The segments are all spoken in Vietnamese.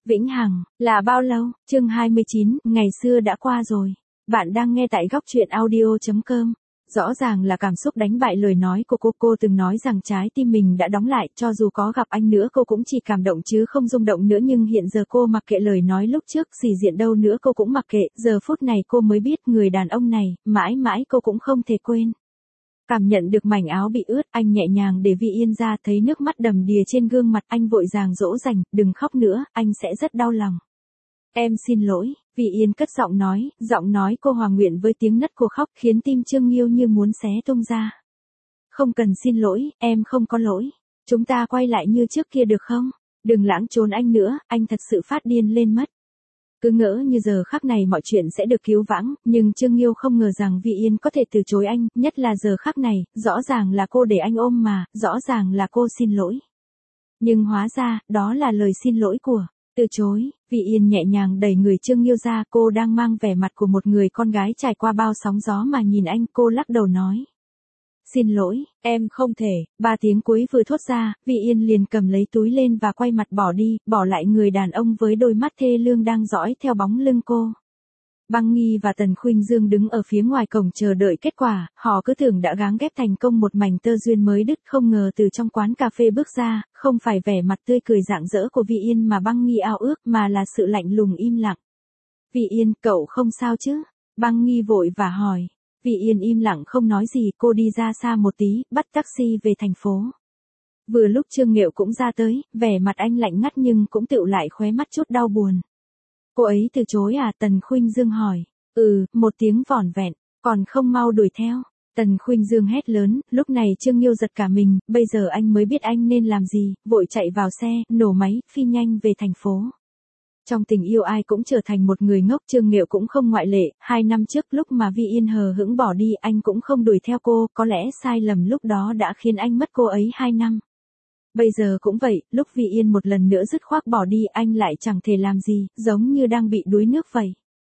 Vĩnh hằng, là bao lâu? Chương 29, ngày xưa đã qua rồi. Bạn đang nghe tại góc truyện audio.com. Rõ ràng là cảm xúc đánh bại lời nói của cô từng nói rằng trái tim mình đã đóng lại, cho dù có gặp anh nữa cô cũng chỉ cảm động chứ không rung động nữa, nhưng hiện giờ cô mặc kệ lời nói lúc trước, sĩ diện đâu nữa cô cũng mặc kệ, giờ phút này cô mới biết người đàn ông này, mãi mãi cô cũng không thể quên. Cảm nhận được mảnh áo bị ướt, anh nhẹ nhàng để Vi Yên ra, thấy nước mắt đầm đìa trên gương mặt, anh vội vàng dỗ dành, đừng khóc nữa, anh sẽ rất đau lòng. Em xin lỗi, Vi Yên cất giọng nói cô hòa nguyện với tiếng nấc của khóc khiến tim Trương Nghiêu như muốn xé tung ra. Không cần xin lỗi, em không có lỗi. Chúng ta quay lại như trước kia được không? Đừng lãng trốn anh nữa, anh thật sự phát điên lên mất. Cứ ngỡ như giờ khắc này mọi chuyện sẽ được cứu vãn, nhưng Trương Nghiêu không ngờ rằng Vi Yên có thể từ chối anh, nhất là giờ khắc này, rõ ràng là cô để anh ôm mà, rõ ràng là cô xin lỗi. Nhưng hóa ra, đó là lời xin lỗi của từ chối. Vi Yên nhẹ nhàng đẩy người Trương Nghiêu ra, cô đang mang vẻ mặt của một người con gái trải qua bao sóng gió mà nhìn anh, cô lắc đầu nói. Xin lỗi, em không thể. 3 tiếng cuối vừa thốt ra, Vi Yên liền cầm lấy túi lên và quay mặt bỏ đi, bỏ lại người đàn ông với đôi mắt thê lương đang dõi theo bóng lưng cô. Băng Nghi và Tần Khuynh Dương đứng ở phía ngoài cổng chờ đợi kết quả, họ cứ tưởng đã gắng ghép thành công một mảnh tơ duyên mới đứt, không ngờ từ trong quán cà phê bước ra, không phải vẻ mặt tươi cười rạng rỡ của Vi Yên mà Băng Nghi ao ước, mà là sự lạnh lùng im lặng. Vi Yên, cậu không sao chứ? Băng Nghi vội và hỏi. Vi Yên im lặng không nói gì, cô đi ra xa một tí, bắt taxi về thành phố. Vừa lúc Trương Nghiệu cũng ra tới, vẻ mặt anh lạnh ngắt nhưng cũng tựu lại khóe mắt chút đau buồn. Cô ấy từ chối à? Tần Khuynh Dương hỏi. Một tiếng vỏn vẹn, còn không mau đuổi theo. Tần Khuynh Dương hét lớn, lúc này Trương Nghiêu giật cả mình, bây giờ anh mới biết anh nên làm gì, vội chạy vào xe, nổ máy, phi nhanh về thành phố. Trong tình yêu ai cũng trở thành một người ngốc, Trương Nghiệu cũng không ngoại lệ. 2 năm trước lúc mà Vi Yên hờ hững bỏ đi, anh cũng không đuổi theo cô, có lẽ sai lầm lúc đó đã khiến anh mất cô ấy 2 năm. Bây giờ cũng vậy, lúc Vi Yên một lần nữa dứt khoát bỏ đi, anh lại chẳng thể làm gì, giống như đang bị đuối nước vậy.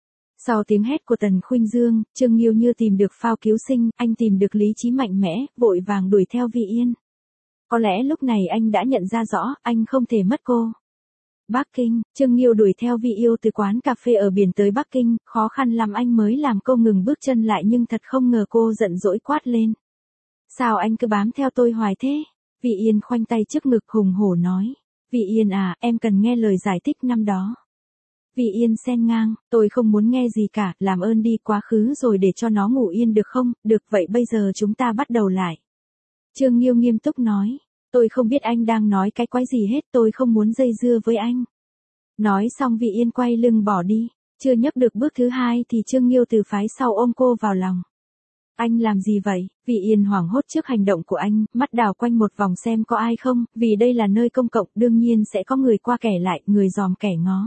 Sau tiếng hét của Tần Khuynh Dương, Trương Nghiêu như tìm được phao cứu sinh, anh tìm được lý trí mạnh mẽ, vội vàng đuổi theo Vi Yên. Có lẽ lúc này anh đã nhận ra rõ, anh không thể mất cô. Bắc Kinh, Trương Nghiêu đuổi theo Vi Yêu từ quán cà phê ở biển tới Bắc Kinh, khó khăn lắm anh mới làm cô ngừng bước chân lại, nhưng thật không ngờ cô giận dỗi quát lên. Sao anh cứ bám theo tôi hoài thế? Vi Yên khoanh tay trước ngực hùng hổ nói. Vi Yên à, em cần nghe lời giải thích năm đó. Vi Yên xen ngang, tôi không muốn nghe gì cả, làm ơn đi quá khứ rồi để cho nó ngủ yên được không? Được vậy bây giờ chúng ta bắt đầu lại. Trương Nghiêu nghiêm túc nói. Tôi không biết anh đang nói cái quái gì hết, tôi không muốn dây dưa với anh. Nói xong Vi Yên quay lưng bỏ đi, chưa nhấc được bước thứ 2 thì Trương Nghiêu từ phái sau ôm cô vào lòng. Anh làm gì vậy? Vi Yên hoảng hốt trước hành động của anh, mắt đảo quanh một vòng xem có ai không, vì đây là nơi công cộng, đương nhiên sẽ có người qua kẻ lại, người dòm kẻ ngó.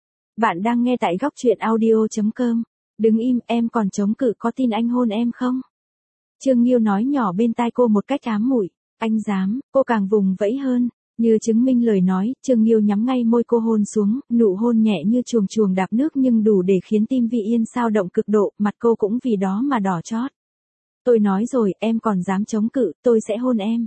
Bạn đang nghe tại góc truyện audio.com. Đứng im, em còn chống cự, có tin anh hôn em không? Trương Nghiêu nói nhỏ bên tai cô một cách ám muội. Anh dám, cô càng vùng vẫy hơn. Như chứng minh lời nói, Trương Nghiêu nhắm ngay môi cô hôn xuống, nụ hôn nhẹ như chuồng chuồng đạp nước nhưng đủ để khiến tim Vi Yên xao động cực độ, mặt cô cũng vì đó mà đỏ chót. Tôi nói rồi, em còn dám chống cự, tôi sẽ hôn em.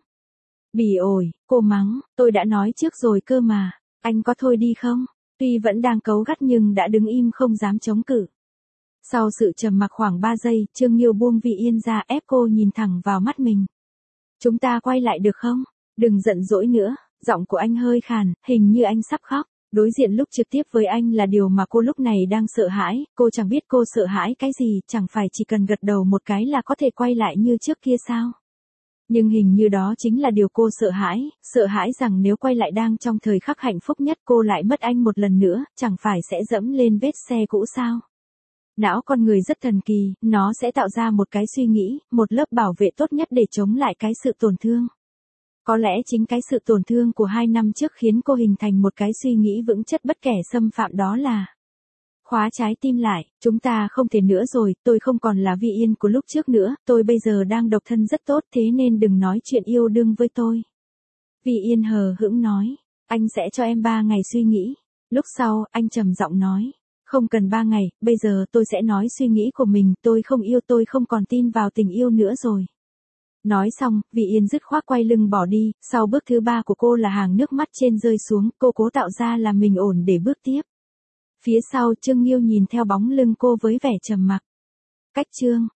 Bỉ ổi, cô mắng, tôi đã nói trước rồi cơ mà, anh có thôi đi không? Tuy vẫn đang cấu gắt nhưng đã đứng im không dám chống cự. Sau sự trầm mặc khoảng 3 giây, Trương Nghiêu buông Vi Yên ra, ép cô nhìn thẳng vào mắt mình. Chúng ta quay lại được không? Đừng giận dỗi nữa, giọng của anh hơi khàn, hình như anh sắp khóc. Đối diện lúc trực tiếp với anh là điều mà cô lúc này đang sợ hãi, cô chẳng biết cô sợ hãi cái gì, chẳng phải chỉ cần gật đầu một cái là có thể quay lại như trước kia sao? Nhưng hình như đó chính là điều cô sợ hãi rằng nếu quay lại đang trong thời khắc hạnh phúc nhất cô lại mất anh một lần nữa, chẳng phải sẽ dẫm lên vết xe cũ sao? Não con người rất thần kỳ, nó sẽ tạo ra một cái suy nghĩ, một lớp bảo vệ tốt nhất để chống lại cái sự tổn thương. Có lẽ chính cái sự tổn thương của 2 năm trước khiến cô hình thành một cái suy nghĩ vững chất bất kể xâm phạm, đó là khóa trái tim lại, chúng ta không thể nữa rồi, tôi không còn là Vi Yên của lúc trước nữa, tôi bây giờ đang độc thân rất tốt, thế nên đừng nói chuyện yêu đương với tôi. Vi Yên hờ hững nói, anh sẽ cho em 3 ngày suy nghĩ. Lúc sau, anh trầm giọng nói, không cần 3 ngày, bây giờ tôi sẽ nói suy nghĩ của mình, tôi không yêu, tôi không còn tin vào tình yêu nữa rồi. Nói xong, Vị Yên dứt khoát quay lưng bỏ đi, sau bước thứ 3 của cô là hàng nước mắt trên rơi xuống, cô cố tạo ra là mình ổn để bước tiếp. Phía sau Trương Nghiêu nhìn theo bóng lưng cô với vẻ trầm mặc. Cách chương